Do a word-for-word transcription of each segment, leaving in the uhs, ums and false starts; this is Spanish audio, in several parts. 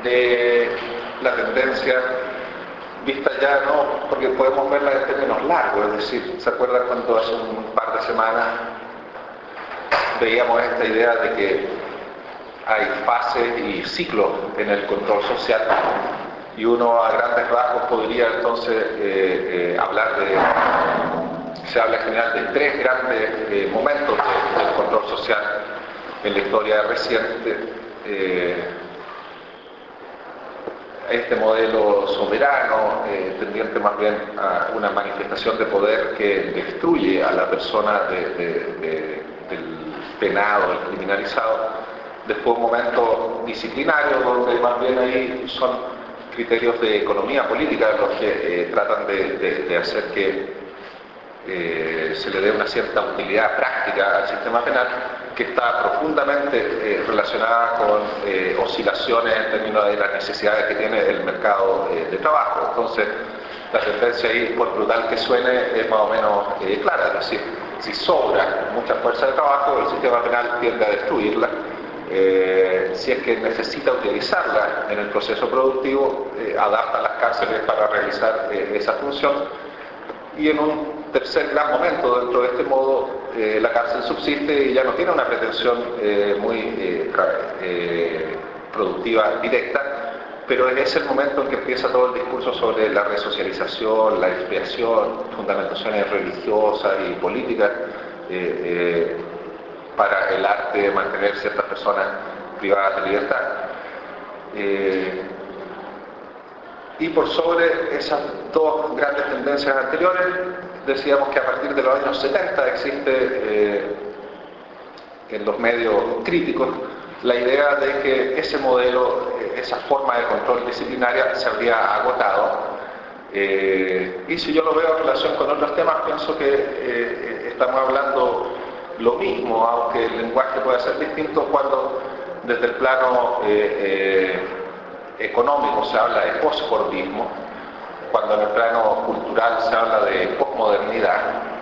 de la tendencia vista ya, no, porque podemos verla en términos largos, es decir, ¿se acuerdan cuando hace un par de semanas veíamos esta idea de que hay fases y ciclos en el control social? Y uno a grandes rasgos podría entonces eh, eh, hablar de, se habla en general de tres grandes eh, momentos de, del control social en la historia reciente. Eh, este modelo soberano, eh, tendiente más bien a una manifestación de poder que destruye a la persona de, de, de, del penado, del criminalizado. Después un momento disciplinario donde más bien ahí son criterios de economía política los que eh, tratan de, de, de hacer que eh, se le dé una cierta utilidad práctica al sistema penal, que está profundamente eh, relacionada con eh, oscilaciones en términos de las necesidades que tiene el mercado eh, de trabajo. Entonces, la tendencia ahí, por brutal que suene, es más o menos eh, clara, es decir, si sobra mucha fuerza de trabajo, el sistema penal tiende a destruirla. Eh, si es que necesita utilizarla en el proceso productivo, eh, adapta las cárceles para realizar eh, esa función. Y en un tercer gran momento dentro de este modo, eh, la cárcel subsiste y ya no tiene una pretensión eh, muy eh, eh, productiva directa, pero es el momento en que empieza todo el discurso sobre la resocialización, la expiación, fundamentaciones religiosas y políticas eh, eh, para el arte de mantener ciertas personas privadas de libertad. Eh, y por sobre esas dos grandes tendencias anteriores, decíamos que a partir de los años setenta existe eh, en los medios críticos la idea de que ese modelo, esa forma de control disciplinaria se habría agotado. Eh, y si yo lo veo en relación con otros temas, pienso que eh, estamos hablando lo mismo, aunque el lenguaje pueda ser distinto, cuando desde el plano eh, eh, económico se habla de posfordismo, cuando en el plano cultural se habla de posmodernidad,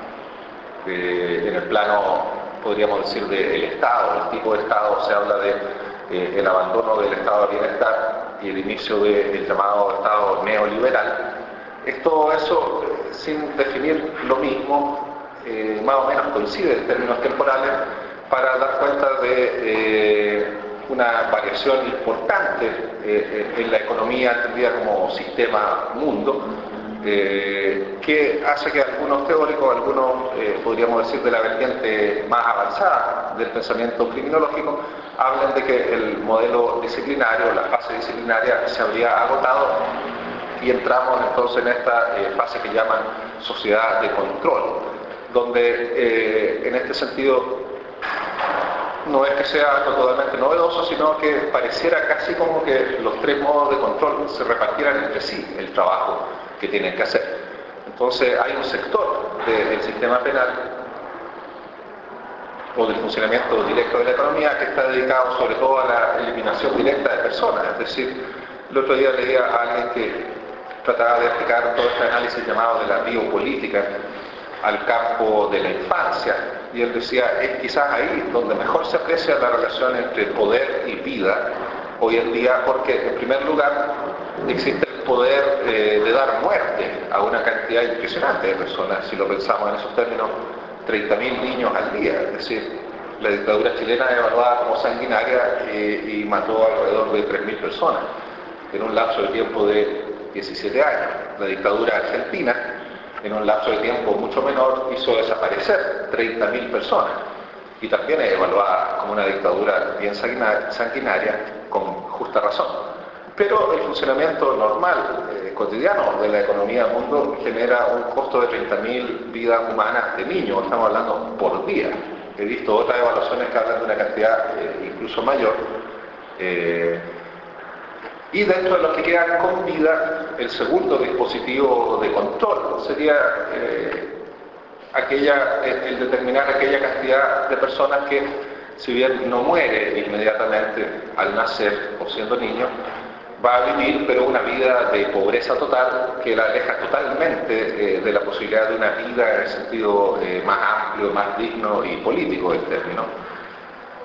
eh, en el plano, podríamos decir, del Estado, el tipo de Estado, se habla de eh, el abandono del Estado de bienestar y el inicio del llamado Estado neoliberal. Es todo eso, eh, sin definir lo mismo, eh, más o menos coincide en términos temporales, para dar cuenta de eh, una variación importante eh, en la economía entendida como sistema mundo, eh, que hace que algunos teóricos, algunos eh, podríamos decir de la vertiente más avanzada del pensamiento criminológico, hablen de que el modelo disciplinario, la fase disciplinaria se habría agotado y entramos entonces en esta eh, fase que llaman sociedad de control, donde eh, en este sentido no es que sea algo totalmente novedoso, sino que pareciera casi como que los tres modos de control se repartieran entre sí el trabajo que tienen que hacer. Entonces hay un sector de, del sistema penal o del funcionamiento directo de la economía que está dedicado sobre todo a la eliminación directa de personas. Es decir, el otro día leía a alguien que trataba de aplicar todo este análisis llamado de la biopolítica al campo de la infancia, y él decía, es quizás ahí donde mejor se aprecia la relación entre poder y vida hoy en día, porque en primer lugar existe el poder eh, de dar muerte a una cantidad impresionante de personas. Si lo pensamos en esos términos, treinta mil niños al día, es decir, la dictadura chilena es evaluada como sanguinaria eh, y mató alrededor de tres mil personas en un lapso de tiempo de diecisiete años. La dictadura argentina, en un lapso de tiempo mucho menor, hizo desaparecer treinta mil personas y también es evaluada como una dictadura bien sanguinaria, con justa razón. Pero el funcionamiento normal, eh, cotidiano de la economía del mundo genera un costo de treinta mil vidas humanas de niños, estamos hablando por día. He visto otras evaluaciones que hablan de una cantidad eh, incluso mayor. Eh, Y dentro de los que quedan con vida, el segundo dispositivo de control sería eh, aquella, el determinar aquella cantidad de personas que, si bien no muere inmediatamente al nacer o siendo niño, va a vivir pero una vida de pobreza total que la aleja totalmente eh, de la posibilidad de una vida en el sentido eh, más amplio, más digno y político del término.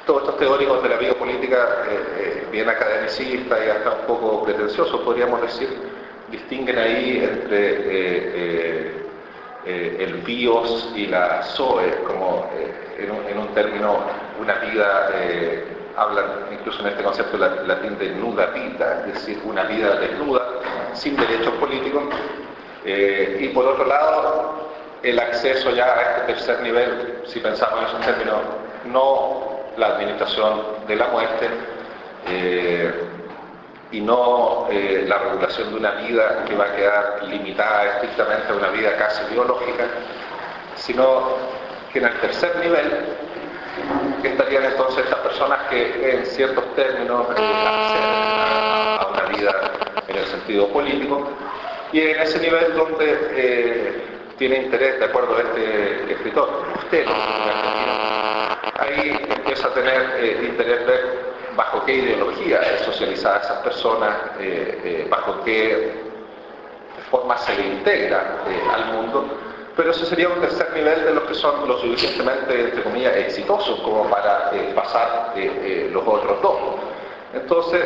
todos estos teóricos de la biopolítica, eh, eh, bien academicistas y hasta un poco pretenciosos, podríamos decir, distinguen ahí entre eh, eh, eh, el bios y la zoe, como eh, en, un, en un término, una vida, eh, hablan incluso en este concepto latín de nuda vita, es decir, una vida desnuda, sin derechos políticos, eh, y por otro lado, el acceso ya a este tercer nivel, si pensamos en esos términos, no la administración de la muerte, eh, y no eh, la regulación de una vida que va a quedar limitada estrictamente a una vida casi biológica, sino que en el tercer nivel estarían entonces estas personas que en ciertos términos acceden a, a una vida en el sentido político, y en ese nivel donde eh, tiene interés, de acuerdo a este escritor, usted, en Argentina, ahí empieza a tener eh, interés ver bajo qué ideología es socializada esas personas, eh, eh, bajo qué forma se le integra eh, al mundo, pero ese sería un tercer nivel de los que son lo suficientemente, entre comillas, exitosos como para eh, pasar eh, eh, los otros dos. Entonces,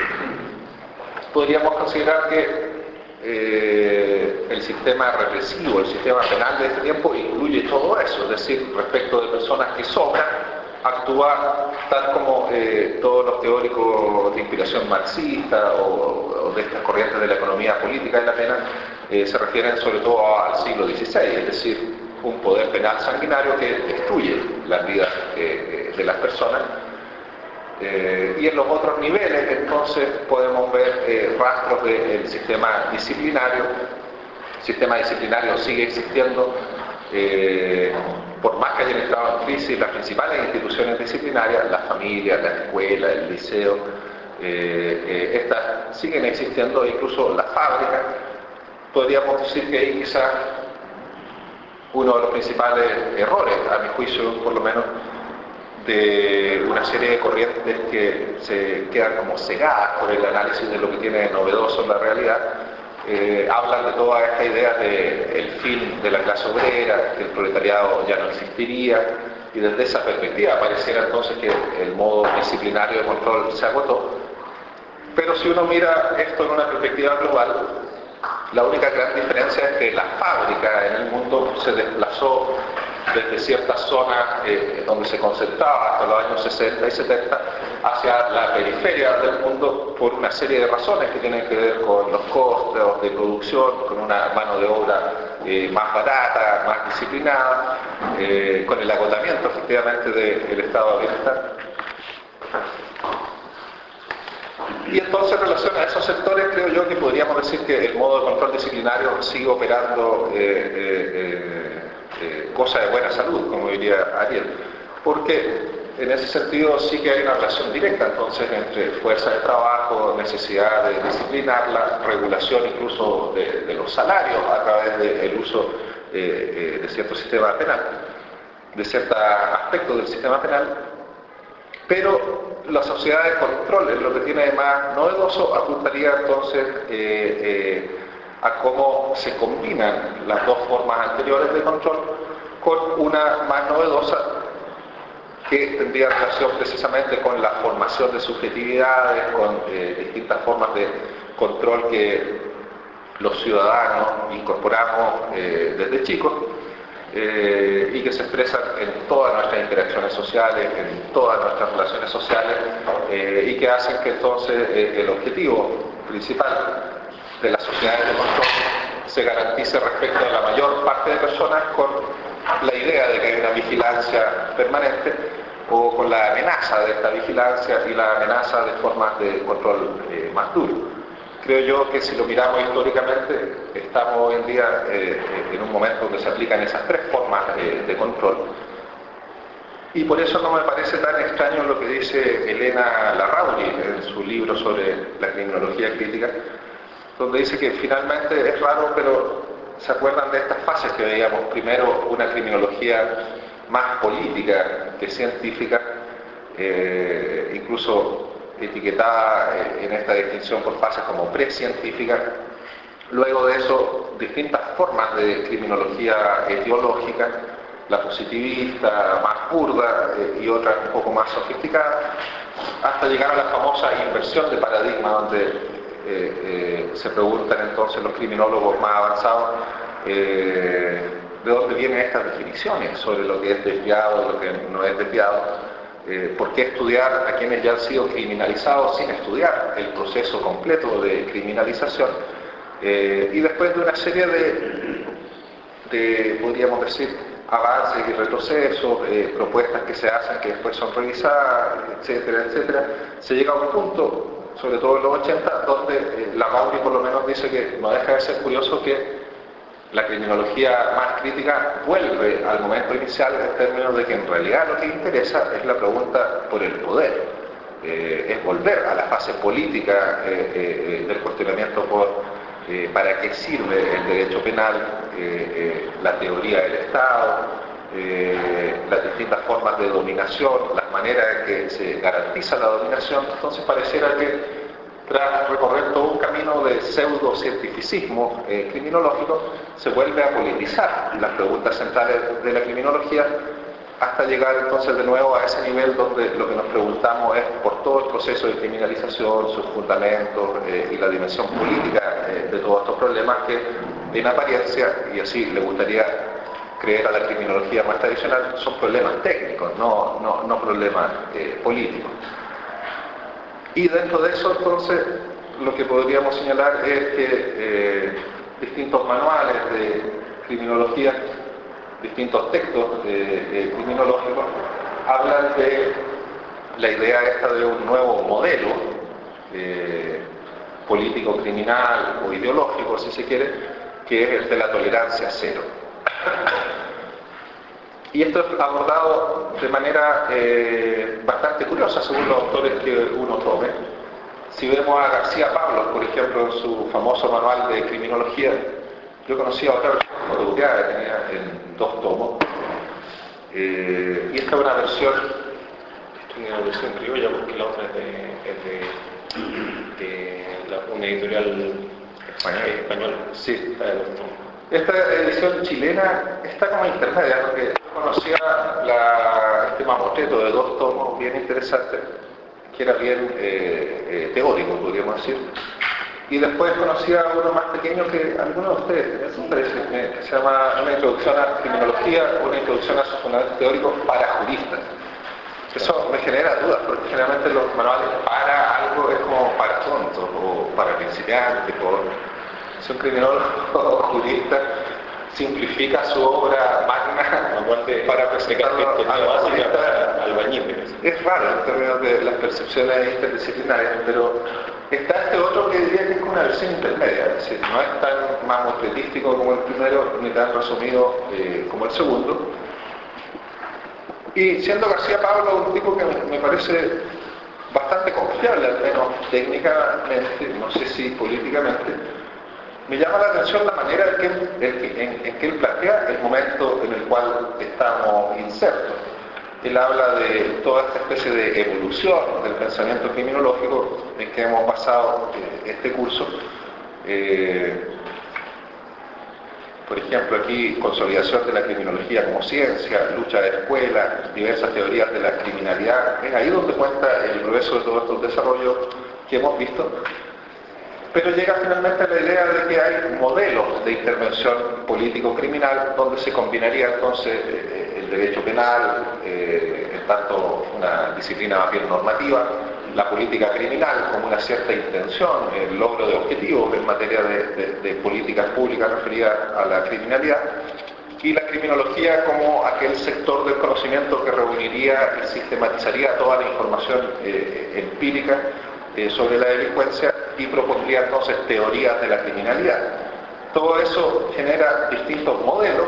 podríamos considerar que eh, el sistema represivo, el sistema penal de este tiempo incluye todo eso, es decir, respecto de personas que sobran, actúa tal como eh, todos los teóricos de inspiración marxista o, o de estas corrientes de la economía política de la pena eh, se refieren sobre todo al siglo dieciséis, es decir, un poder penal sanguinario que destruye las vidas eh, de las personas. Eh, y en los otros niveles entonces podemos ver eh, rastros del sistema disciplinario. El sistema disciplinario sigue existiendo. Eh, por más que hayan estado en crisis las principales instituciones disciplinarias, las familias, la escuela, el liceo, eh, eh, estas siguen existiendo, incluso las fábricas. Podríamos decir que ahí quizás uno de los principales errores, a mi juicio por lo menos, de una serie de corrientes que se quedan como cegadas por el análisis de lo que tiene de novedoso en la realidad. Eh, hablan de toda esta idea del fin de la clase obrera, que el proletariado ya no existiría, y desde esa perspectiva pareciera entonces que el modo disciplinario de control se agotó. Pero si uno mira esto en una perspectiva global, la única gran diferencia es que la fábrica en el mundo se desplazó desde ciertas zonas eh, donde se concentraba hasta los años sesenta y setenta hacia la periferia del mundo por una serie de razones que tienen que ver con los costos de producción, con una mano de obra eh, más barata, más disciplinada, eh, con el agotamiento efectivamente del estado de bienestar. Y entonces en relación a esos sectores creo yo que podríamos decir que el modo de control disciplinario sigue operando eh, eh, eh, eh, cosa de buena salud, como diría Ariel, porque en ese sentido sí que hay una relación directa entonces entre fuerza de trabajo, necesidad de disciplinarla, regulación incluso de, de los salarios a través del de uso eh, eh, de cierto sistema penal, de ciertos aspectos del sistema penal. Pero la sociedad de control, en lo que tiene de más novedoso, apuntaría entonces eh, eh, a cómo se combinan las dos formas anteriores de control con una más novedosa que tendría relación precisamente con la formación de subjetividades, con eh, distintas formas de control que los ciudadanos incorporamos eh, desde chicos. Eh, y que se expresan en todas nuestras interacciones sociales, en todas nuestras relaciones sociales, eh, y que hacen que entonces eh, el objetivo principal de las sociedades de control se garantice respecto a la mayor parte de personas con la idea de que hay una vigilancia permanente o con la amenaza de esta vigilancia y la amenaza de formas de control eh, más duro. Creo yo que si lo miramos históricamente, estamos hoy en día eh, en un momento donde se aplican esas tres formas eh, de control. Y por eso no me parece tan extraño lo que dice Elena Larrauri en su libro sobre la criminología crítica, donde dice que finalmente es raro, pero se acuerdan de estas fases que veíamos. Primero, una criminología más política que científica, eh, incluso etiquetada en esta distinción por fases como precientífica. Luego de eso, distintas formas de criminología etiológica, la positivista, más burda, eh, y otras un poco más sofisticadas, hasta llegar a la famosa inversión de paradigma, donde eh, eh, se preguntan entonces los criminólogos más avanzados eh, de dónde vienen estas definiciones sobre lo que es desviado y lo que no es desviado. Eh, ¿Por qué estudiar a quienes ya han sido criminalizados sin estudiar el proceso completo de criminalización? Eh, y después de una serie de, de podríamos decir, avances y retrocesos, eh, propuestas que se hacen que después son revisadas, etcétera, etcétera, se llega a un punto, sobre todo en los ochenta, donde eh, la Mauri por lo menos dice que no deja de ser curioso que la criminología más crítica vuelve al momento inicial en términos de que en realidad lo que interesa es la pregunta por el poder, eh, es volver a la fase política eh, eh, del cuestionamiento por eh, para qué sirve el derecho penal, eh, eh, la teoría del Estado, eh, las distintas formas de dominación, las maneras en que se garantiza la dominación. Entonces pareciera que tras recorrer todo un camino de pseudocientificismo eh, criminológico, se vuelve a politizar las preguntas centrales de la criminología, hasta llegar entonces de nuevo a ese nivel donde lo que nos preguntamos es por todo el proceso de criminalización, sus fundamentos eh, y la dimensión política eh, de todos estos problemas que en apariencia, y así le gustaría creer a la criminología más tradicional, son problemas técnicos, no, no, no problemas eh, políticos. Y dentro de eso, entonces, lo que podríamos señalar es que eh, distintos manuales de criminología, distintos textos eh, eh, criminológicos, hablan de la idea esta de un nuevo modelo eh, político-criminal o ideológico, si se quiere, que es el de la tolerancia cero. Y esto es abordado de manera eh, bastante curiosa según los autores que uno tome. Si vemos a García Pablos, por ejemplo, en su famoso manual de criminología, yo conocía otra versión fotocopiada que tenía en dos tomos, eh, y esta es una versión, esta es una versión criolla porque la otra es de, es de, de la, una editorial española. española. Sí, está de dos tomos. Esta edición chilena está como intermedia, porque yo conocía la, este mamotreto de dos tomos bien interesante, que era bien eh, eh, teórico, podríamos decir. Y después conocía uno más pequeño que algunos de ustedes, me parece, que se llama Una introducción a criminología, una introducción a sus fundamentos teóricos para juristas. Eso me genera dudas, porque generalmente los manuales para algo es como para tontos, o para principiantes, o si un criminólogo o jurista simplifica su obra magna para presentarlo a la jurista albañiles. Es raro en términos de las percepciones interdisciplinarias, pero está este otro que diría que es una versión intermedia, es decir, no es tan mamotretístico como el primero, ni tan resumido eh, como el segundo. Y siendo García Pablo un tipo que me parece bastante confiable, al menos técnicamente, no sé si políticamente, me llama la atención la manera en que, en, en, en que él plantea el momento en el cual estamos insertos. Él habla de toda esta especie de evolución del pensamiento criminológico en que hemos basado eh, este curso. Eh, por ejemplo, aquí, consolidación de la criminología como ciencia, lucha de escuela, diversas teorías de la criminalidad. Es ahí donde cuenta el progreso de todos estos desarrollos que hemos visto. Pero llega finalmente a la idea de que hay modelos de intervención político-criminal donde se combinaría entonces eh, el derecho penal, eh, en tanto una disciplina más bien normativa, la política criminal como una cierta intención, el logro de objetivos en materia de, de, de políticas públicas referidas a la criminalidad, y la criminología como aquel sector del conocimiento que reuniría y sistematizaría toda la información eh, empírica eh, sobre la delincuencia y propondría entonces teorías de la criminalidad. Todo eso genera distintos modelos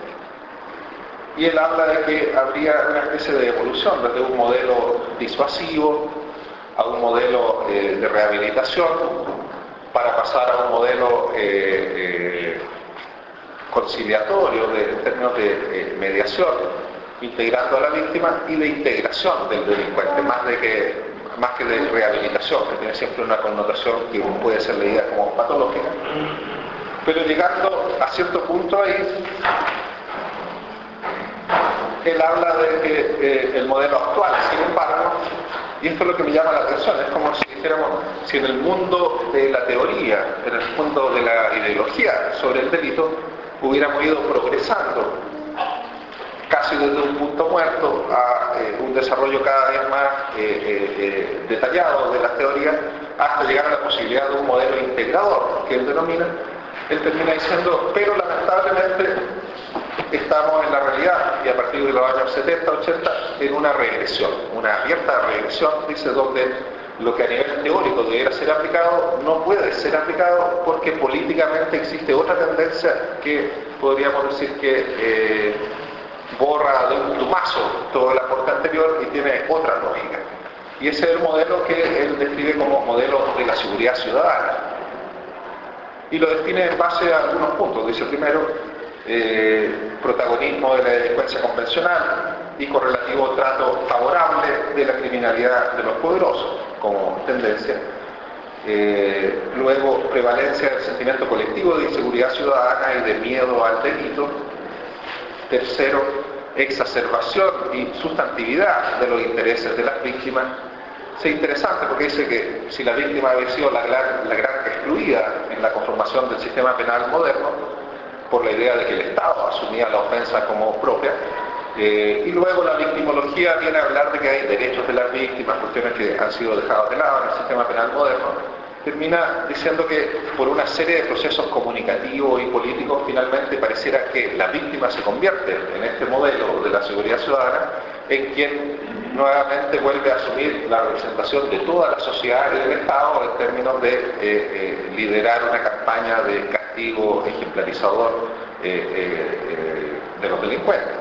y él habla de que habría una especie de evolución desde un modelo disuasivo a un modelo eh, de rehabilitación para pasar a un modelo eh, eh, conciliatorio de, en términos de eh, mediación, integrando a la víctima, y de integración del delincuente, más de que más que de rehabilitación, que tiene siempre una connotación que puede ser leída como patológica. Pero llegando a cierto punto ahí, él habla de que eh, el modelo actual, sin embargo, y esto es lo que me llama la atención, es como si dijéramos, si en el mundo de la teoría, en el mundo de la ideología sobre el delito, hubiéramos ido progresando casi desde un punto muerto a eh, un desarrollo cada vez más eh, eh, eh, detallado de las teorías, hasta llegar a la posibilidad de un modelo integrador, que él denomina, él termina diciendo, pero lamentablemente estamos en la realidad, y a partir de los años setenta, ochenta, en una regresión, una abierta regresión, dice, donde lo que a nivel teórico debiera ser aplicado no puede ser aplicado porque políticamente existe otra tendencia que podríamos decir que eh, borra de un plumazo todo el aporte anterior y tiene otra lógica. Y ese es el modelo que él describe como modelo de la seguridad ciudadana. Y lo define en base a algunos puntos. Dice primero, eh, protagonismo de la delincuencia convencional y correlativo trato favorable de la criminalidad de los poderosos como tendencia. Eh, luego, prevalencia del sentimiento colectivo de inseguridad ciudadana y de miedo al delito. Tercero, exacerbación y sustantividad de los intereses de las víctimas. Es interesante porque dice que si la víctima había sido la gran, la gran excluida en la conformación del sistema penal moderno, por la idea de que el Estado asumía la ofensa como propia, eh, y luego la victimología viene a hablar de que hay derechos de las víctimas, cuestiones que han sido dejadas de lado en el sistema penal moderno, termina diciendo que por una serie de procesos comunicativos y políticos finalmente pareciera que la víctima se convierte en este modelo de la seguridad ciudadana en quien nuevamente vuelve a asumir la representación de toda la sociedad y del Estado en términos de eh, eh, liderar una campaña de castigo ejemplarizador eh, eh, eh, de los delincuentes.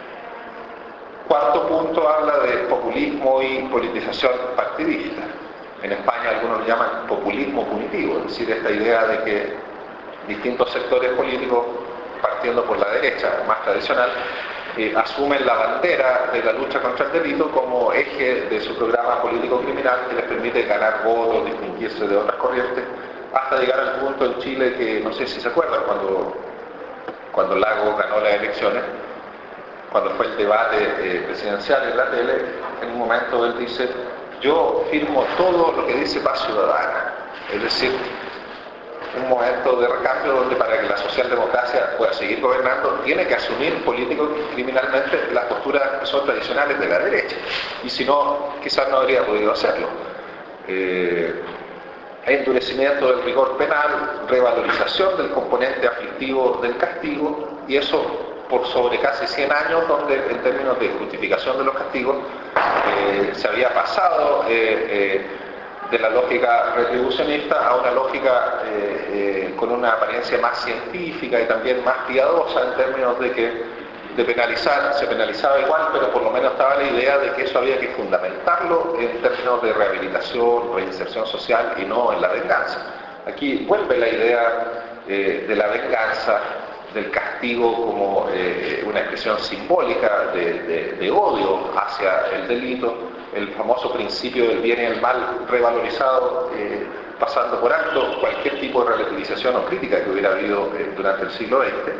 Cuarto punto habla de populismo y politización partidista. En España algunos lo llaman populismo punitivo, es decir, esta idea de que distintos sectores políticos, partiendo por la derecha más tradicional, eh, asumen la bandera de la lucha contra el delito como eje de su programa político criminal que les permite ganar votos, distinguirse de otras corrientes, hasta llegar al punto en Chile que, no sé si se acuerdan, cuando, cuando Lagos ganó las elecciones, cuando fue el debate eh, presidencial en la tele, en un momento él dice: yo firmo todo lo que dice Paz Ciudadana, es decir, un momento de recambio donde para que la socialdemocracia pueda seguir gobernando tiene que asumir político y criminalmente las posturas que son tradicionales de la derecha, y si no, quizás no habría podido hacerlo. Eh, endurecimiento del rigor penal, revalorización del componente aflictivo del castigo, y eso por sobre casi cien años, donde en términos de justificación de los castigos eh, se había pasado eh, eh, de la lógica retribucionista a una lógica eh, eh, con una apariencia más científica y también más piadosa, en términos de que de penalizar, se penalizaba igual, pero por lo menos estaba la idea de que eso había que fundamentarlo en términos de rehabilitación, reinserción social y no en la venganza. Aquí vuelve la idea eh, de la venganza, del castigo como eh, una expresión simbólica de, de, de odio hacia el delito, el famoso principio del bien y el mal revalorizado, eh, pasando por alto cualquier tipo de relativización o crítica que hubiera habido eh, durante el siglo veinte.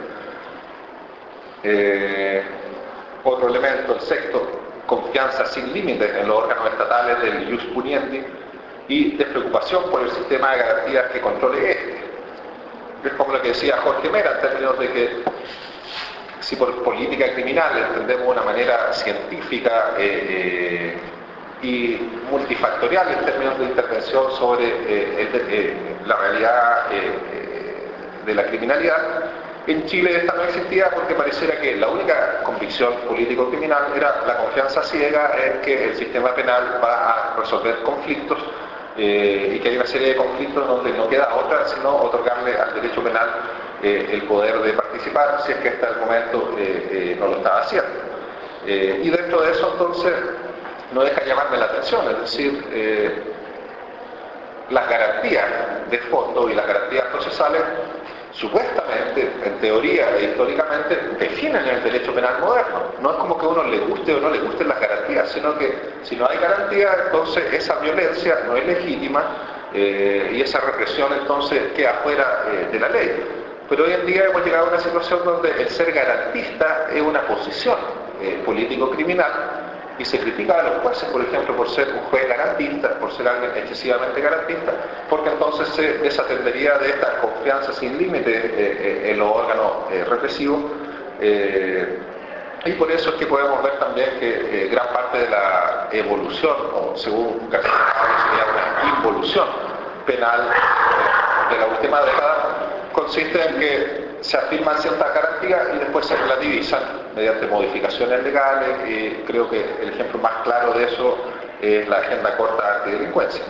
Eh, otro elemento, el sexto, confianza sin límites en los órganos estatales del ius puniendi y despreocupación por el sistema de garantías que controle este. Es como lo que decía Jorge Mera, en términos de que si por política criminal entendemos una manera científica eh, eh, y multifactorial en términos de intervención sobre eh, el, eh, la realidad eh, de la criminalidad, en Chile esta no existía porque pareciera que la única convicción político-criminal era la confianza ciega en que el sistema penal va a resolver conflictos Eh, y que hay una serie de conflictos donde no queda otra sino otorgarle al derecho penal eh, el poder de participar, si es que hasta el momento eh, eh, no lo estaba haciendo. Eh, y dentro de eso, entonces, no deja llamarme la atención, es decir, eh, las garantías de fondo y las garantías procesales, supuestamente, en teoría e históricamente, definen el derecho penal moderno. No es como que a uno le guste o no le gusten las garantías, sino que si no hay garantía, entonces esa violencia no es legítima eh, y esa represión entonces queda fuera eh, de la ley. Pero hoy en día hemos llegado a una situación donde el ser garantista es una posición eh, político criminal, y se critica a los jueces, por ejemplo, por ser un juez garantista, por ser alguien excesivamente garantista, porque entonces se desatendería de esta confianza sin límite eh, eh, en los órganos eh, represivos. Eh, y por eso es que podemos ver también que eh, gran parte de la evolución, o según García Pablo sería una involución penal de la última década, consiste en que se afirman ciertas garantías y después se relativizan mediante modificaciones legales, y creo que el ejemplo más claro de eso es la Agenda Corta Antidelincuencia.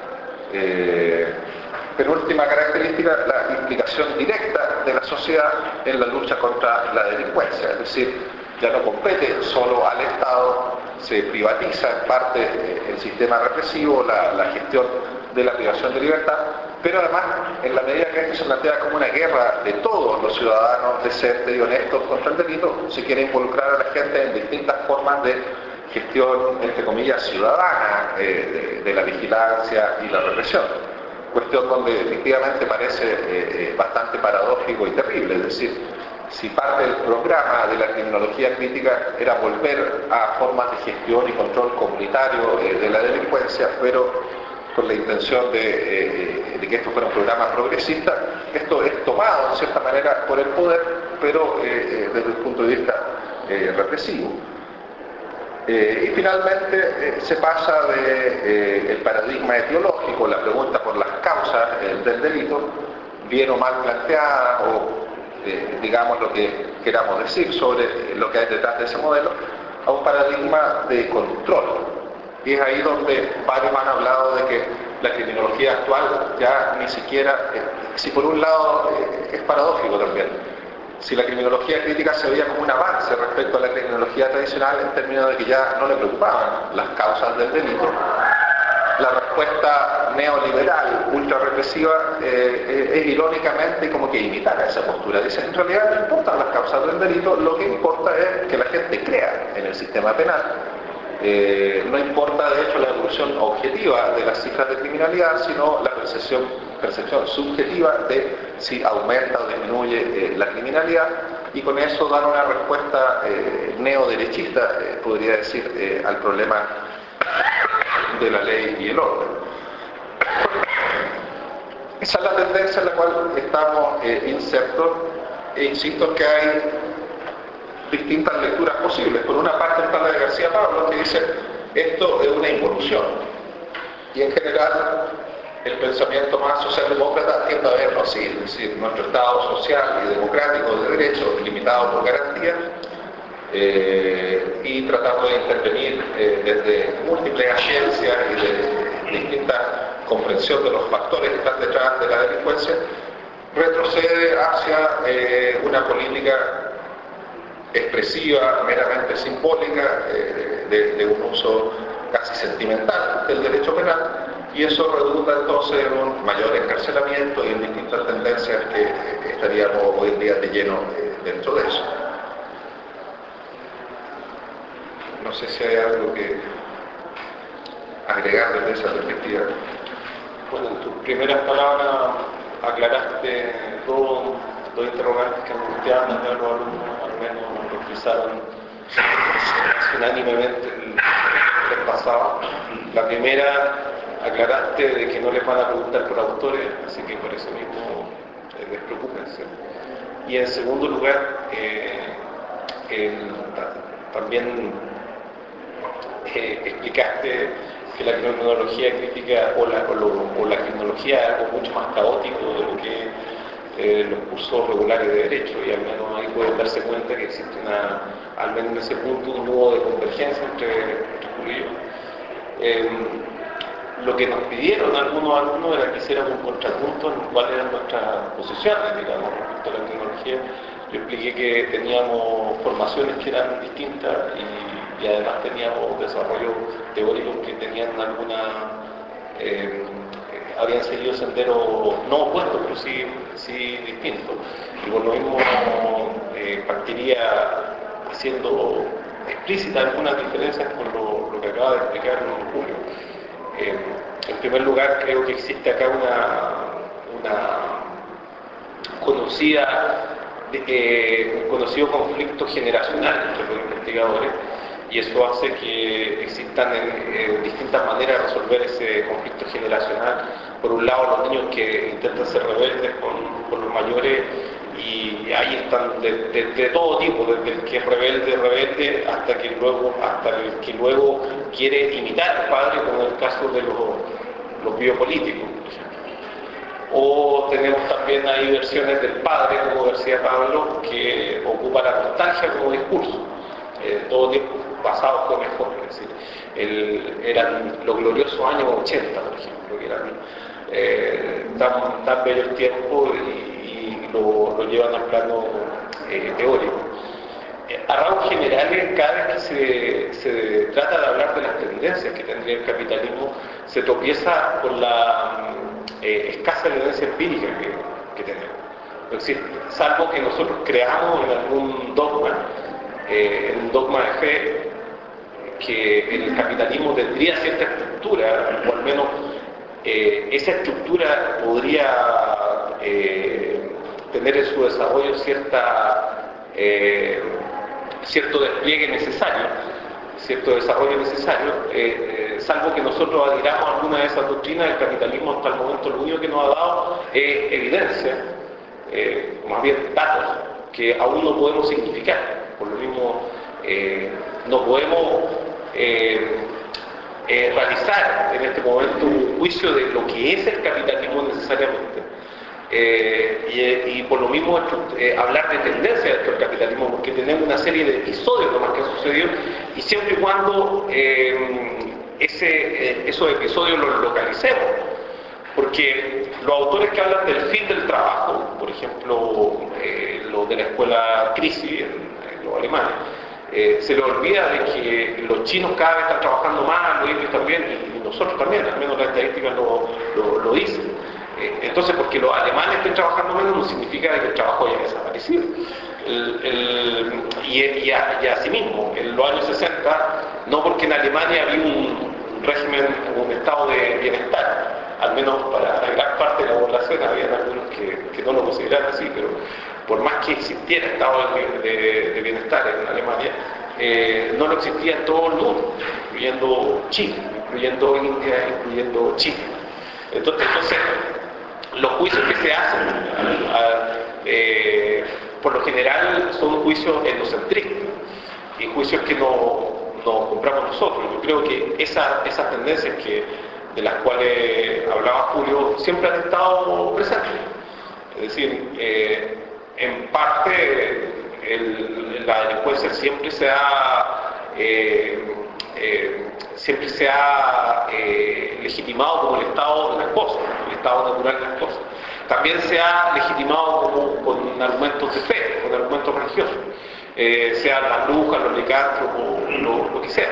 Eh, penúltima característica, la implicación directa de la sociedad en la lucha contra la delincuencia, es decir, ya no compete solo al Estado, se privatiza en parte el sistema represivo, la, la gestión de la privación de libertad, pero además, en la medida que esto se plantea como una guerra de todos los ciudadanos decentes y honestos contra el delito, se quiere involucrar a la gente en distintas formas de gestión, entre comillas, ciudadana eh, de, de la vigilancia y la represión. Cuestión donde efectivamente parece eh, eh, bastante paradójico y terrible, es decir, si parte del programa de la criminología crítica era volver a formas de gestión y control comunitario eh, de la delincuencia, pero con la intención de, eh, de que esto fuera un programa progresista, esto es tomado en cierta manera por el poder, pero eh, desde el punto de vista eh, represivo. Eh, y finalmente eh, se pasa del de, eh, paradigma etiológico, la pregunta por las causas eh, del delito, bien o mal planteada, o eh, digamos lo que queramos decir sobre lo que hay detrás de ese modelo, a un paradigma de control. Y es ahí donde varios han hablado de que la criminología actual ya ni siquiera, eh, si por un lado eh, es paradójico también, si la criminología crítica se veía como un avance respecto a la criminología tradicional en términos de que ya no le preocupaban las causas del delito, la respuesta neoliberal, ultra represiva, eh, es irónicamente como que imitar esa postura. Dice, en realidad no importan las causas del delito, lo que importa es que la gente crea en el sistema penal. Eh, no importa de hecho la evolución objetiva de las cifras de criminalidad, sino la percepción, percepción subjetiva de si aumenta o disminuye eh, la criminalidad, y con eso dan una respuesta eh, neoderechista, eh, podría decir, eh, al problema de la ley y el orden. Esa es la tendencia en la cual estamos eh, insertos, e insisto que hay distintas lecturas posibles. Por una parte está la de García Pablo, que dice esto es una involución, y en general el pensamiento más socialdemócrata tiende a verlo así, es decir, nuestro Estado social y democrático de derecho limitado por garantías, eh, y tratando de intervenir eh, desde múltiples agencias y de distinta comprensión de los factores que están detrás de la delincuencia, retrocede hacia eh, una política expresiva, meramente simbólica, eh, de, de un uso casi sentimental del derecho penal, y eso redunda entonces en un mayor encarcelamiento y en distintas tendencias que estaríamos hoy en día de lleno eh, dentro de eso. No sé si hay algo que agregar desde esa perspectiva. Bueno, en tus primeras palabras aclaraste dos, dos interrogantes que angustiaban a los alumnos, al menos lo expresaron unánimemente el pasado. La primera, aclaraste de que no les van a preguntar por autores, así que por eso mismo eh, despreocúpense. Y en segundo lugar, eh, el, también eh, explicaste que la criminología crítica o la, o, lo, o la criminología es algo mucho más caótico de lo que eh, los cursos regulares de derecho, y al menos ahí pueden darse cuenta que existe una, al menos en ese punto, un nudo de convergencia entre, entre Julio y yo. Eh, lo que nos pidieron algunos alumnos era que hiciéramos un contrapunto en cuáles eran nuestras posiciones, digamos, respecto a la criminología. Yo expliqué que teníamos formaciones que eran distintas y, y además teníamos desarrollos teóricos que tenían alguna, eh, habían seguido senderos no opuestos, pero sí, sí distintos. Y por lo mismo eh, partiría haciendo explícitas algunas diferencias con lo, lo que acaba de explicar Julio. Eh, en primer lugar, creo que existe acá una, una conocida de, eh, un conocido conflicto generacional entre los investigadores, y eso hace que existan eh, distintas maneras de resolver ese conflicto generacional. Por un lado, los niños que intentan ser rebeldes con, con los mayores, y ahí están de, de, de todo tipo, desde el que es rebelde, rebelde, hasta que luego, hasta el que luego quiere imitar al padre, como en el caso de los, los biopolíticos, por ejemplo. O tenemos también ahí versiones del padre, como García Pablo, que ocupa la nostalgia como discurso. Eh, todo tiempo pasado fue mejor, es decir, el, eran los gloriosos años ochenta, por ejemplo, que eran eh, tan, tan bellos tiempos y, y lo, lo llevan al plano eh, teórico. Eh, a rasgos generales, cada vez que se, se trata de hablar de las tendencias que tendría el capitalismo, se tropieza con la eh, escasa evidencia empírica que, que tenemos. Es decir, salvo que nosotros creamos en algún dogma, eh, en un dogma de fe, que el capitalismo tendría cierta estructura, o al menos eh, esa estructura podría eh, tener en su desarrollo cierta, eh, cierto despliegue necesario, cierto desarrollo necesario, eh, eh, salvo que nosotros adhiramos a alguna de esas doctrinas. El capitalismo hasta el momento lo único que nos ha dado es evidencia, eh, más bien datos, que aún no podemos significar. Por lo mismo, eh, no podemos eh, eh, realizar en este momento un juicio de lo que es el capitalismo necesariamente. Eh, y, y por lo mismo eh, hablar de tendencia dentro del capitalismo, porque tenemos una serie de episodios nomás que han sucedido, y siempre y cuando eh, ese, eh, esos episodios los localicemos, porque los autores que hablan del fin del trabajo, por ejemplo eh, los de la escuela Crisis en, en los alemanes, eh, se les olvida de que los chinos cada vez están trabajando más, los indios también, y nosotros también, al menos las estadísticas lo, lo, lo dicen. Entonces, porque los alemanes estén trabajando menos no significa que el trabajo haya desaparecido. El, el, y, y, a, y asimismo, en los años sesenta, no porque en Alemania había un régimen, un estado de bienestar, al menos para la gran parte de la población, había algunos que, que no lo consideraban así, pero por más que existiera estado de, de, de bienestar en Alemania, eh, no lo existía en todo el mundo, incluyendo Chile, incluyendo India, incluyendo Chile. Entonces, entonces los juicios que se hacen, eh, por lo general, son juicios etnocentristas y juicios que no, no compramos nosotros. Yo creo que esa, esas tendencias que, de las cuales hablaba Julio siempre han estado presentes. Es decir, eh, en parte el, la delincuencia siempre se ha eh, eh, siempre se ha eh, legitimado como el estado de las cosas, el estado natural de las cosas. También se ha legitimado como, con argumentos de fe, con argumentos religiosos, eh, sean las brujas, los licántropos, lo, lo que sea.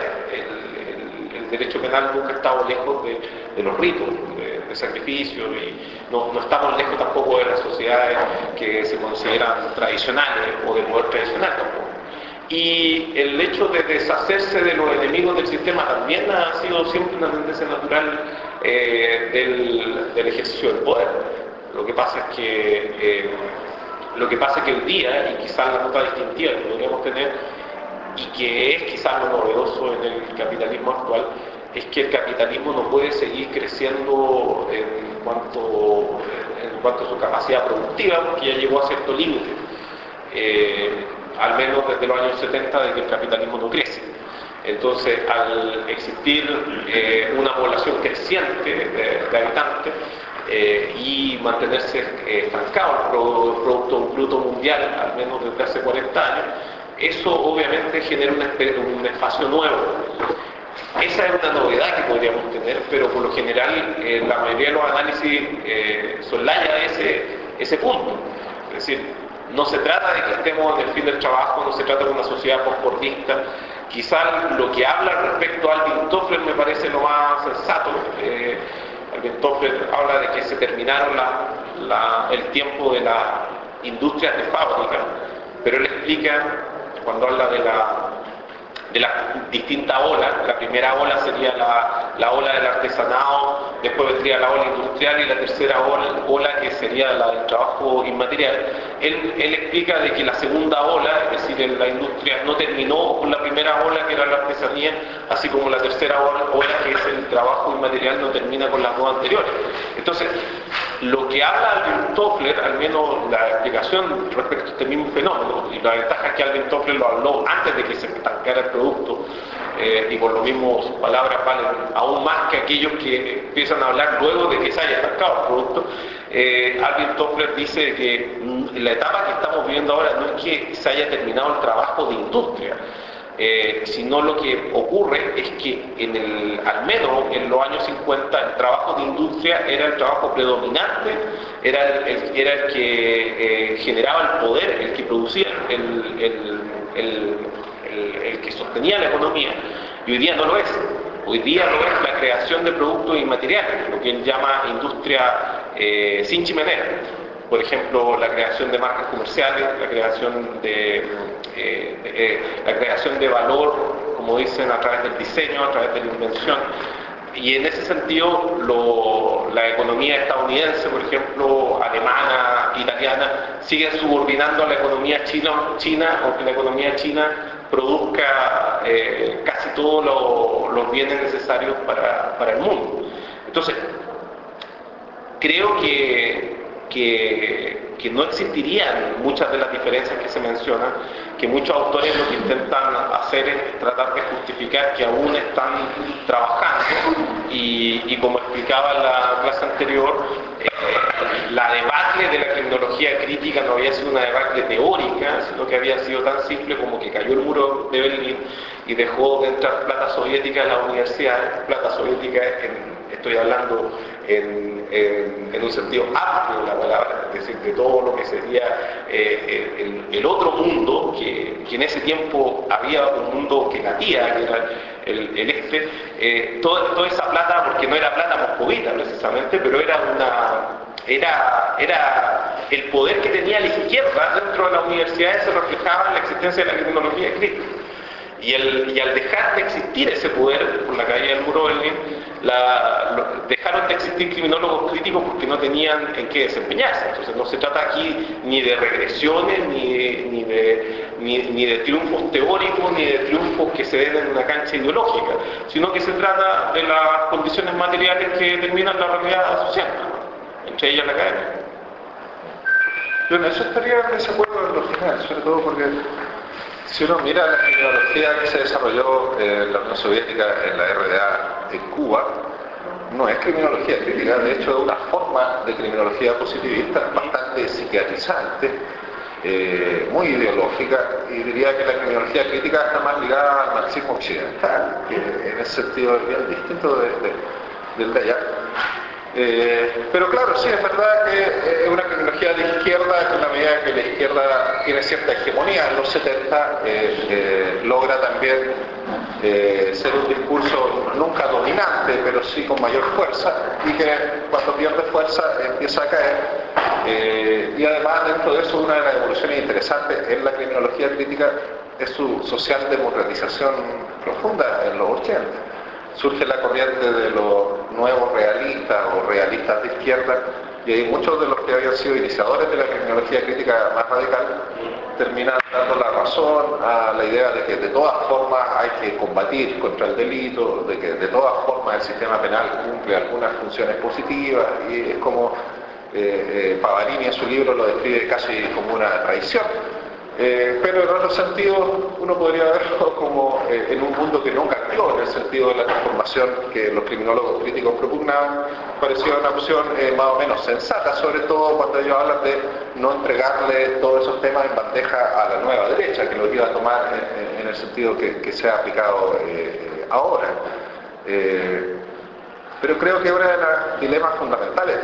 El, el, el derecho penal nunca ha estado lejos de, de los ritos, de, de sacrificio, y no, no estamos lejos tampoco de las sociedades que se consideran tradicionales o del poder tradicional tampoco. Y el hecho de deshacerse de los enemigos del sistema también ha sido siempre una tendencia natural eh, del, del ejercicio del poder. Lo que pasa es que eh, lo que pasa es que hoy día, y quizás la nota distintiva que podríamos tener, y que es quizás lo novedoso en el capitalismo actual, es que el capitalismo no puede seguir creciendo en cuanto, en cuanto a su capacidad productiva, porque ya llegó a cierto límite. Eh, al menos desde los años setenta, de que el capitalismo no crece. Entonces, al existir eh, una población creciente de, de habitantes eh, y mantenerse eh, estancado el Producto Bruto Mundial, al menos desde hace cuarenta años, eso obviamente genera un, un espacio nuevo. Esa es una novedad que podríamos tener, pero por lo general eh, la mayoría de los análisis eh, soslaya ese, ese punto. Es decir, no se trata de que estemos en el fin del trabajo, no se trata de una sociedad postfordista. Quizás lo que habla respecto a Alvin Toffler me parece lo más sensato. Eh, Alvin Toffler habla de que se terminaron la, la, el tiempo de las industrias de fábrica, pero él explica, cuando habla de la, de las distintas olas. La primera ola sería la, la ola del artesanado, después vendría la ola industrial y la tercera ola, ola que sería la del trabajo inmaterial. Él, él explica de que la segunda ola, es decir, la industria no terminó con la primera ola que era la artesanía, así como la tercera ola, ola que es el trabajo inmaterial, no termina con las dos anteriores. Entonces, lo que habla Alvin Toffler, al menos la explicación respecto a este mismo fenómeno, y la ventaja es que Alvin Toffler lo habló antes de que se estancara el producto, eh, y por lo mismo sus palabras valen aún más que aquellos que empiezan a hablar luego de que se haya estancado el producto. eh, Alvin Toffler dice que la etapa que estamos viviendo ahora no es que se haya terminado el trabajo de industria, Eh, sino lo que ocurre es que en el, al menos en los años cincuenta el trabajo de industria era el trabajo predominante, era el, el, era el que eh, generaba el poder, el que producía, el, el, el, el, el que sostenía la economía, y hoy día no lo es. Hoy día lo es la creación de productos inmateriales, lo que él llama industria eh, sin chimenea. Por ejemplo, la creación de marcas comerciales, la creación de, eh, de eh, la creación de valor, como dicen, a través del diseño, a través de la invención. Y en ese sentido, lo, la economía estadounidense, por ejemplo, alemana, italiana, sigue subordinando a la economía china, china aunque la economía china produzca eh, casi todos lo, los bienes necesarios para, para el mundo. Entonces, creo que Que, que no existirían muchas de las diferencias que se mencionan, que muchos autores lo que intentan hacer es tratar de justificar que aún están trabajando y, y como explicaba en la clase anterior, eh, la debacle de la criminología crítica no había sido una debacle teórica, sino que había sido tan simple como que cayó el muro de Berlín y dejó de entrar plata soviética en las universidades, plata soviética en estoy hablando en, en, en un sentido amplio de la palabra, es decir, de todo lo que sería eh, el, el otro mundo, que, que en ese tiempo había un mundo que latía, que era el, el este, eh, toda, toda esa plata, porque no era plata moscovita precisamente, pero era una... Era, era el poder que tenía la izquierda dentro de las universidades se reflejaba en la existencia de la criminología crítica. Y, el, y al dejar de existir ese poder por la caída del muro de Berlín, la, lo, dejaron de existir criminólogos críticos porque no tenían en qué desempeñarse. Entonces no se trata aquí ni de regresiones, ni, ni, de, ni, ni de triunfos teóricos, ni de triunfos que se den en una cancha ideológica, sino que se trata de las condiciones materiales que determinan la realidad social, entre ellas la academia. Yo en eso estaría en desacuerdo en lo final, sobre todo porque si uno mira la criminología que se desarrolló en la Unión Soviética, en la R D A, en Cuba, no es criminología crítica, de hecho es una forma de criminología positivista bastante psiquiatrizante, eh, muy ideológica, y diría que la criminología crítica está más ligada al marxismo occidental, que en ese sentido es bien distinto de, de, del de allá. Eh, pero claro, sí, es verdad que es una criminología de izquierda, que en la medida que la izquierda tiene cierta hegemonía en los setenta, eh, eh, logra también eh, ser un discurso nunca dominante, pero sí con mayor fuerza, y que cuando pierde fuerza empieza a caer. Eh, y además, dentro de eso, una de las evoluciones interesantes en la criminología crítica es su social democratización profunda en los ochenta. Surge la corriente de los nuevos realistas o realistas de izquierda, y ahí muchos de los que habían sido iniciadores de la criminología crítica más radical terminan dando la razón a la idea de que de todas formas hay que combatir contra el delito, de que de todas formas el sistema penal cumple algunas funciones positivas, y es como eh, eh, Pavanini en su libro lo describe casi como una traición. Eh, pero en otro sentido uno podría verlo como eh, en un mundo que nunca cambió, en el sentido de la transformación que los criminólogos críticos propugnaban, parecía una opción eh, más o menos sensata, sobre todo cuando ellos hablan de no entregarle todos esos temas en bandeja a la nueva derecha, que lo iba a tomar en, en el sentido que, que se ha aplicado eh, ahora. Eh, pero creo que uno de los dilemas fundamentales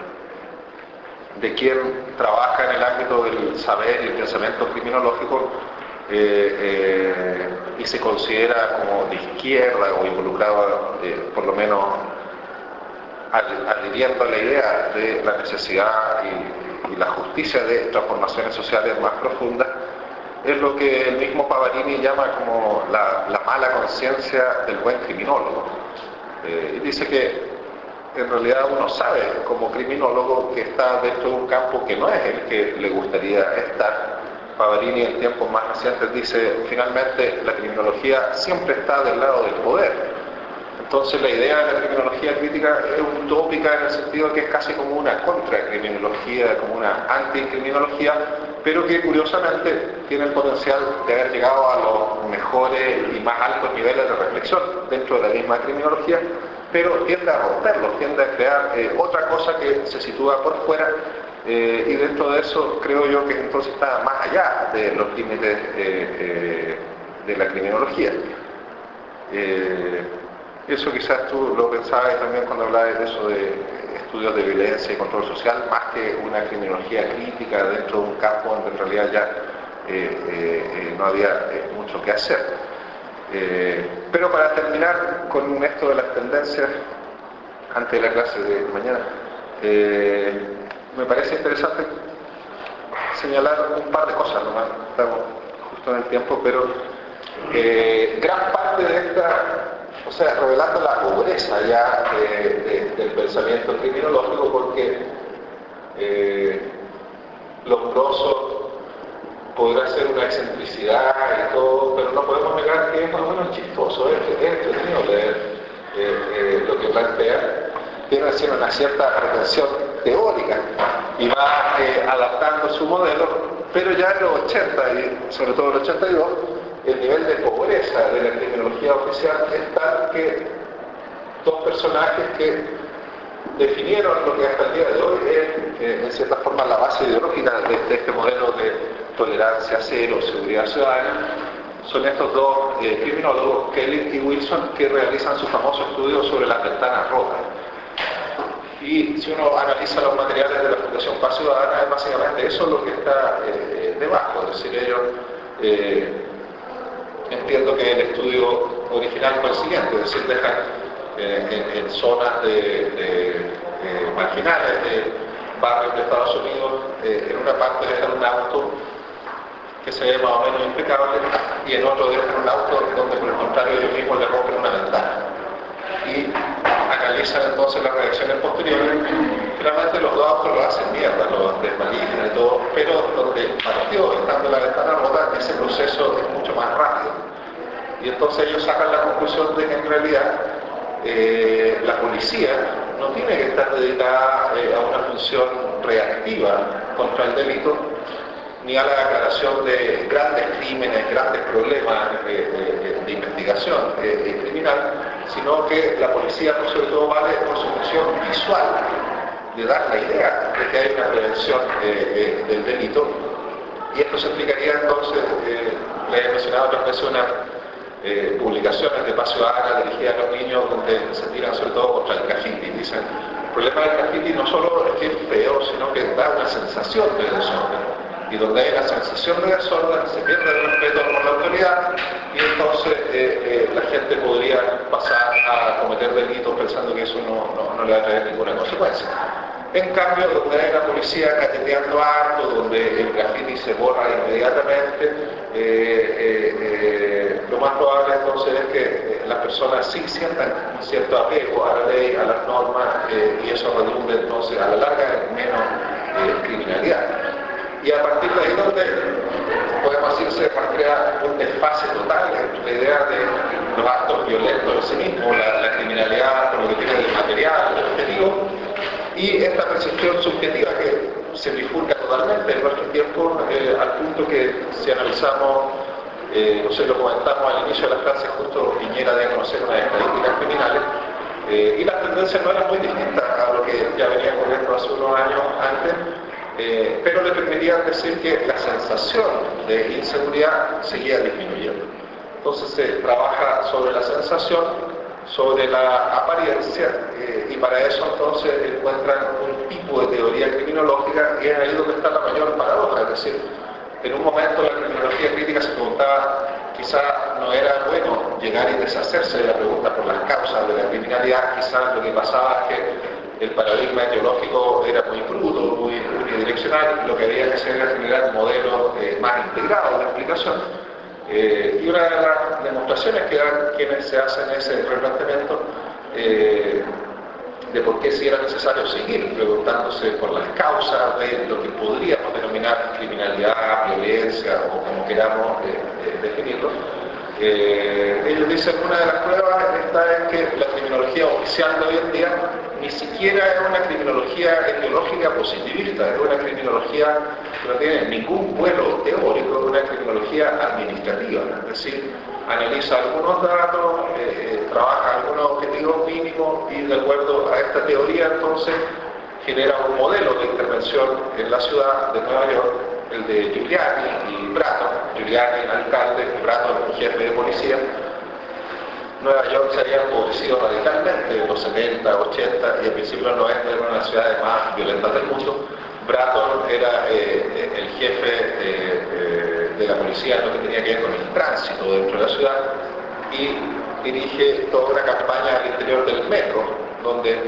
de quien trabaja en el ámbito del saber y el pensamiento criminológico eh, eh, y se considera como de izquierda o involucrado eh, por lo menos adhiriendo a la idea de la necesidad y, y la justicia de transformaciones sociales más profundas, es lo que el mismo Pavarini llama como la, la mala conciencia del buen criminólogo. Eh, y dice que en realidad uno sabe como criminólogo que está dentro de un campo que no es el que le gustaría estar. Pavarini en tiempos más recientes dice, finalmente la criminología siempre está del lado del poder. Entonces la idea de la criminología crítica es utópica en el sentido que es casi como una contracriminología, como una anticriminología, pero que curiosamente tiene el potencial de haber llegado a los mejores y más altos niveles de reflexión dentro de la misma criminología, pero tiende a romperlo, tiende a crear eh, otra cosa que se sitúa por fuera, eh, y dentro de eso creo yo que entonces está más allá de los límites eh, eh, de la criminología. Eh, Eso quizás tú lo pensabas también cuando hablabas de eso de estudios de violencia y control social, más que una criminología crítica dentro de un campo donde en realidad ya eh, eh, no había eh, mucho que hacer. Eh, pero para terminar con esto de las tendencias, antes de la clase de mañana, eh, me parece interesante señalar un par de cosas nomás, estamos justo en el tiempo, pero eh, gran parte de esta... O sea, revelando la pobreza ya de, de, del pensamiento criminológico, porque eh, Lombroso podrá ser una excentricidad y todo, pero no podemos negar que es más o menos chistoso, es, es entretenido leer eh, eh, lo que plantea. Tiene una cierta pretensión teórica y va eh, adaptando su modelo, pero ya en los ochenta y sobre todo en el ochenta y dos, el nivel de pobreza de la criminología oficial es tal que dos personajes que definieron lo que hasta el día de hoy es, eh, en cierta forma, la base ideológica de, de este modelo de tolerancia cero, seguridad ciudadana, son estos dos eh, criminólogos, Kelly y Wilson, que realizan su famoso estudio sobre las ventanas rotas. Y si uno analiza los materiales de la Fundación Paz Ciudadana, es básicamente eso lo que está eh, debajo, es decir, ellos... Eh, Entiendo que el estudio original fue el siguiente, es decir, dejan eh, en, en zonas de, de, de marginales de barrios de Estados Unidos, eh, en una parte dejan un auto que se ve más o menos impecable y en otro dejan un auto donde por el contrario ellos mismos le rompen una ventana. Y analizan entonces las reacciones posteriores. Realmente los dos autos lo hacen mierda, los desmalinan y todo, pero donde partió estando la ventana rota, ese proceso es mucho más rápido. Y entonces ellos sacan la conclusión de que en realidad eh, la policía no tiene que estar dedicada eh, a una función reactiva contra el delito, ni a la aclaración de grandes crímenes, grandes problemas eh, eh, de investigación eh, criminal, sino que la policía, por sobre todo, vale por su función visual, de dar la idea de que hay una prevención eh, eh, del delito. Y esto se explicaría entonces, eh, le he mencionado otras veces unas eh, publicaciones de Paz Ciudadana dirigidas a los niños donde se tiran sobre todo contra el graffiti. Dicen, el problema del graffiti no solo es que es feo, sino que da una sensación de desorden. Y donde hay una sensación de desorden, se pierde el respeto por la autoridad y entonces eh, eh, la gente podría pasar a cometer delitos pensando que eso no, no, no le va a traer ninguna consecuencia. En cambio, donde hay una policía cateteando harto, donde el graffiti se borra inmediatamente, eh, eh, eh, lo más probable entonces es que eh, las personas sí sientan un cierto apego a la ley, a las normas, eh, y eso redunde entonces a la larga en menos eh, criminalidad. Y a partir de ahí donde podemos decir se crea un desfase total entre la idea de los actos violentos en sí mismos, la, la criminalidad por lo que tiene de material, de objetivo, y esta percepción subjetiva que se bifurca totalmente en nuestro tiempo, eh, al punto que si analizamos, eh, no sé, lo comentamos al inicio de las clases, justo Piñera de conocer unas estadísticas criminales, eh, y las tendencias no eran muy distintas a lo que ya venía ocurriendo hace unos años antes. Eh, pero le permitían decir que la sensación de inseguridad seguía disminuyendo. Entonces se trabaja sobre la sensación, sobre la apariencia, eh, y para eso entonces encuentran un tipo de teoría criminológica y es ahí donde está la mayor paradoja. Es decir, en un momento la criminología crítica se preguntaba quizá no era bueno llegar y deshacerse de la pregunta por las causas de la criminalidad. Quizá lo que pasaba es que el paradigma etiológico era muy crudo, muy unidireccional, y lo que había que hacer era generar modelos eh, más integrados de explicación. Eh, y una de las demostraciones que dan quienes se hacen ese replanteamiento eh, de por qué si era necesario seguir preguntándose por las causas de lo que podríamos denominar criminalidad, violencia o como queramos eh, eh, definirlo. Eh, ellos dicen una de las pruebas esta es que la criminología oficial de hoy en día ni siquiera es una criminología etiológica positivista, es una criminología que no tiene ningún vuelo teórico, es una criminología administrativa, es decir, analiza algunos datos, eh, trabaja algunos objetivos mínimos y de acuerdo a esta teoría entonces genera un modelo de intervención en la ciudad de Nueva York, el de Giuliani y Bratton. Giuliani alcalde, Bratton jefe de policía. Nueva York se había empobrecido radicalmente en los setenta, ochenta y a principios de los noventa era una de las ciudades más violentas del mundo. Bratton era eh, el jefe eh, eh, de la policía en lo que tenía que ver con el tránsito dentro de la ciudad y dirige toda una campaña al interior del metro, donde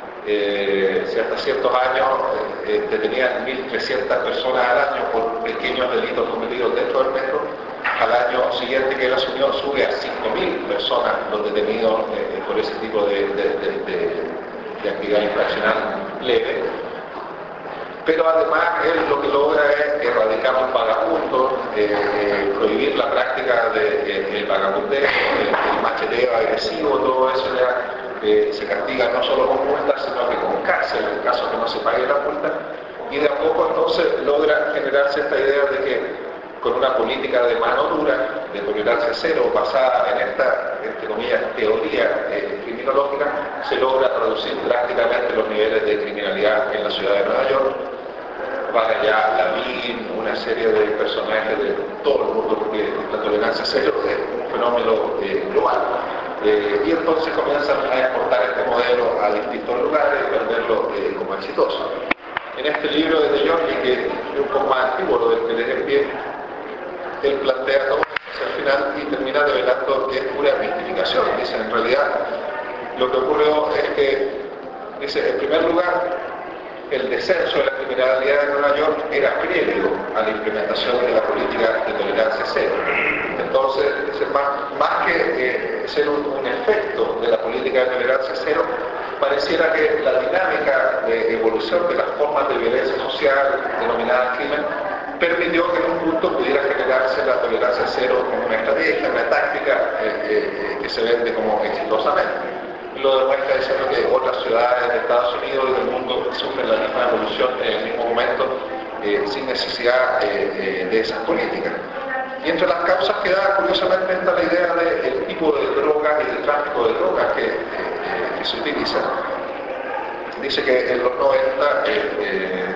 eh, si hasta ciertos años eh, detenían mil trescientas personas al año por pequeños delitos cometidos dentro del metro, al año siguiente que él asumió sube a cinco mil personas los detenidos eh, por ese tipo de, de, de, de, de actividad infraccional leve. Pero además él lo que logra es erradicar los vagabundos, eh, eh, prohibir la práctica del de, vagabundeo, el, el macheteo agresivo, todo eso ya eh, se castiga no solo con multas, sino que con cárcel en caso que no se pague la multa. Y de a poco entonces logra generarse esta idea de que con una política de mano dura, de tolerancia cero, basada en esta, entre comillas, teoría eh, criminológica, se logra reducir drásticamente los niveles de criminalidad en la ciudad de Nueva York. Van allá Lavín, una serie de personajes de todo el mundo, porque la tolerancia cero es un fenómeno eh, global. Eh, y entonces comienzan a exportar este modelo a distintos lugares y venderlo eh, como exitoso. En este libro de De Giorgi, que es un poco más antiguo, lo del que le en pie, él plantea todo eso al final y termina revelando que es pura mistificación. Dice, en realidad, lo que ocurrió es que, dice, en primer lugar, el descenso de la criminalidad en Nueva York era previo a la implementación de la política de tolerancia cero. Entonces, dice, más, más que eh, ser un, un efecto de la política de tolerancia cero, pareciera que la dinámica de evolución de las formas de violencia social denominada crimen permitió que en un punto pudiera generarse la tolerancia cero como una estrategia, una táctica eh, eh, que se vende como exitosamente. Lo demuestra diciendo que otras ciudades de Estados Unidos y del mundo sufren la misma evolución en el mismo momento eh, sin necesidad eh, eh, de esas políticas. Y entre las causas que da, curiosamente, está la idea del tipo de drogas y del tráfico de drogas que, eh, que se utiliza. Dice que en los noventa, eh, eh,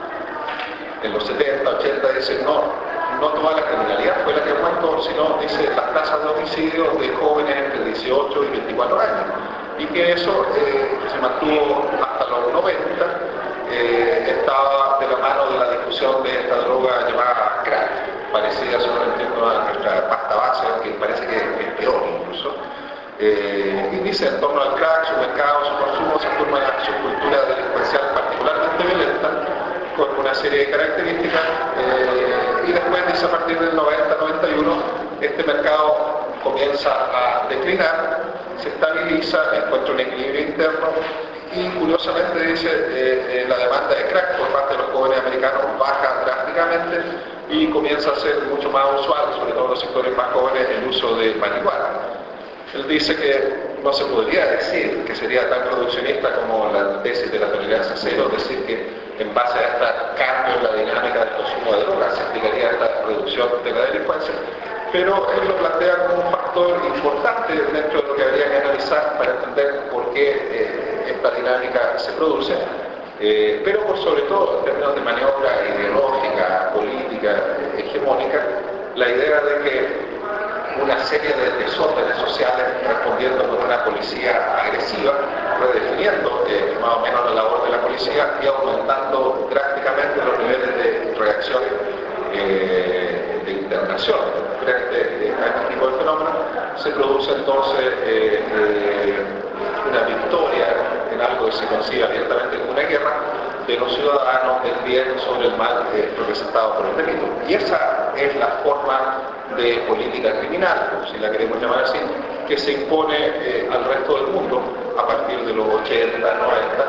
en los setenta, ochenta, dice no, no toda la criminalidad fue la que aumentó, sino, dice, las tasas de homicidio de jóvenes entre dieciocho y veinticuatro años. Y que eso, eh, que se mantuvo hasta los noventa, eh, estaba de la mano de la difusión de esta droga llamada crack, parecida, según entiendo, a nuestra pasta base, que parece que es peor incluso. Eh, y dice, en torno al crack, su mercado, su consumo, se forma una subcultura delincuencial particularmente violenta, con una serie de características, eh, y después dice, a partir del noventa noventa y uno, este mercado comienza a declinar, se estabiliza, encuentra un equilibrio interno y curiosamente dice eh, eh, la demanda de crack por parte de los jóvenes americanos baja drásticamente y comienza a ser mucho más usual, sobre todo en los sectores más jóvenes, el uso de marihuana. Él dice que no se podría decir que sería tan reduccionista como la tesis de la tolerancia cero, es decir, que en base a este cambio en la dinámica del consumo de drogas se explicaría esta reducción de la delincuencia, pero él lo plantea como un factor importante dentro de lo que habría que analizar para entender por qué eh, esta dinámica se produce, eh, pero por sobre todo en términos de maniobra ideológica, política, eh, hegemónica, la idea de que una serie de desórdenes sociales respondiendo con una policía agresiva, redefiniendo eh, más o menos la labor de la policía y aumentando drásticamente los niveles de reacción eh, de internación. frente eh, a este tipo de fenómenos, se produce entonces eh, eh, una victoria en algo que se concibe abiertamente como una guerra de los ciudadanos del bien sobre el mal eh, representado por el delito. Y esa es la forma de política criminal, si la queremos llamar así, que se impone eh, al resto del mundo a partir de los ochenta, noventa.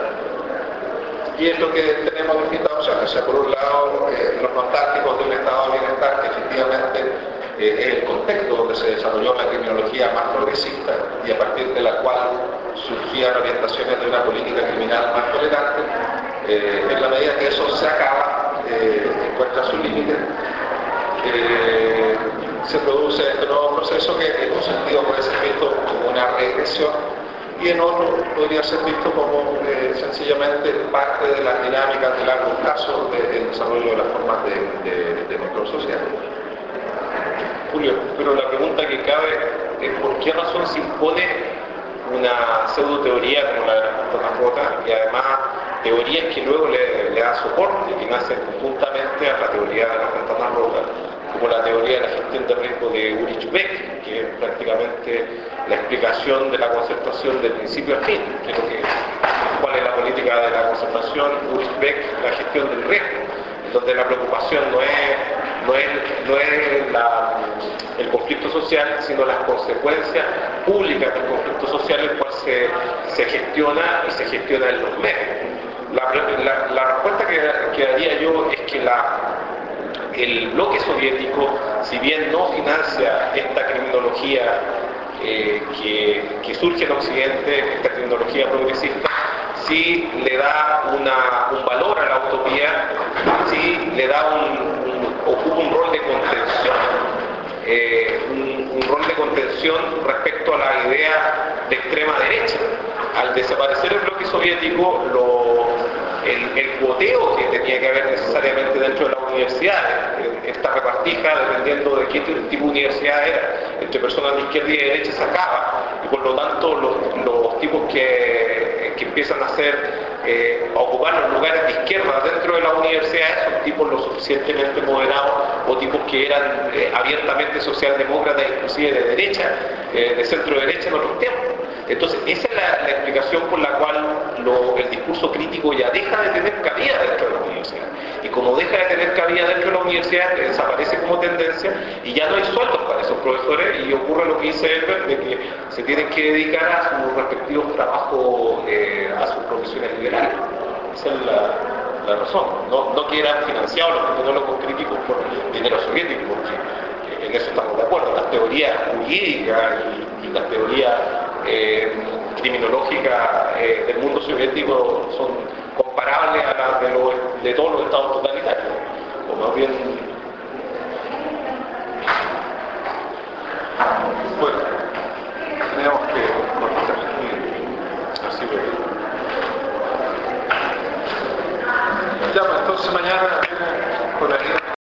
Y es lo que tenemos distintas opciones. O sea, por un lado, eh, los nostálgicos de un estado de bienestar que efectivamente eh, es el contexto donde se desarrolló la criminología más progresista y a partir de la cual surgían orientaciones de una política criminal más tolerante. Eh, en la medida que eso se acaba, eh, encuentra su límite, eh, se produce este nuevo proceso que en un sentido puede ser visto como una regresión y en otro podría ser visto como eh, sencillamente parte de las dinámicas de largo plazo del desarrollo de las formas de, de, de control social. Julio, pero la pregunta que cabe es por qué razón se impone una pseudo teoría como la de las ventanas rotas y además teorías que luego le, le dan soporte, que nacen conjuntamente a la teoría de las ventanas rotas, como la teoría de la gestión de riesgo de Ulrich Beck, que es prácticamente la explicación de la concertación de principio a fin, que es lo que, cuál es la política de la concertación, Ulrich Beck, la gestión del riesgo, donde la preocupación no es, no es, no es la, el conflicto social, sino las consecuencias públicas del conflicto social, el cual se, se gestiona y se gestiona en los medios. La, la, la respuesta que, que daría yo es que la, el bloque soviético, si bien no financia esta criminología eh, que, que surge en Occidente, esta criminología progresista, sí le da una, un valor a la utopía, sí le da un, un, ocupa un rol de contención, eh, un, un rol de contención respecto a la idea de extrema derecha. Al desaparecer el bloque soviético, lo, el, el cuoteo que tenía que haber necesariamente dentro de las universidades, esta repartija, dependiendo de qué tipo de universidad era, entre personas de izquierda y de derecha, se acaba, y por lo tanto los, los tipos que, que empiezan a hacer, eh, a ocupar los lugares de izquierda dentro de las universidades son tipos lo suficientemente moderados o tipos que eran eh, abiertamente socialdemócratas, inclusive de derecha, eh, de centro derecha en otros tiempos. Entonces, esa es la, la explicación por la cual lo, el discurso crítico ya deja de tener cabida dentro de la universidad. Y como deja de tener cabida dentro de la universidad, desaparece como tendencia y ya no hay sueldos para esos profesores y ocurre lo que dice Elber, de que se tienen que dedicar a sus respectivos trabajos, eh, a sus profesiones liberales. Esa es la, la razón. No, no que eran financiados los criminólogos críticos por dinero soviético, porque en eso estamos de acuerdo. Las teorías jurídicas y, y las teorías Eh, criminológicas eh, del mundo soviético son comparables a las de, los, de todos los estados totalitarios, o más bien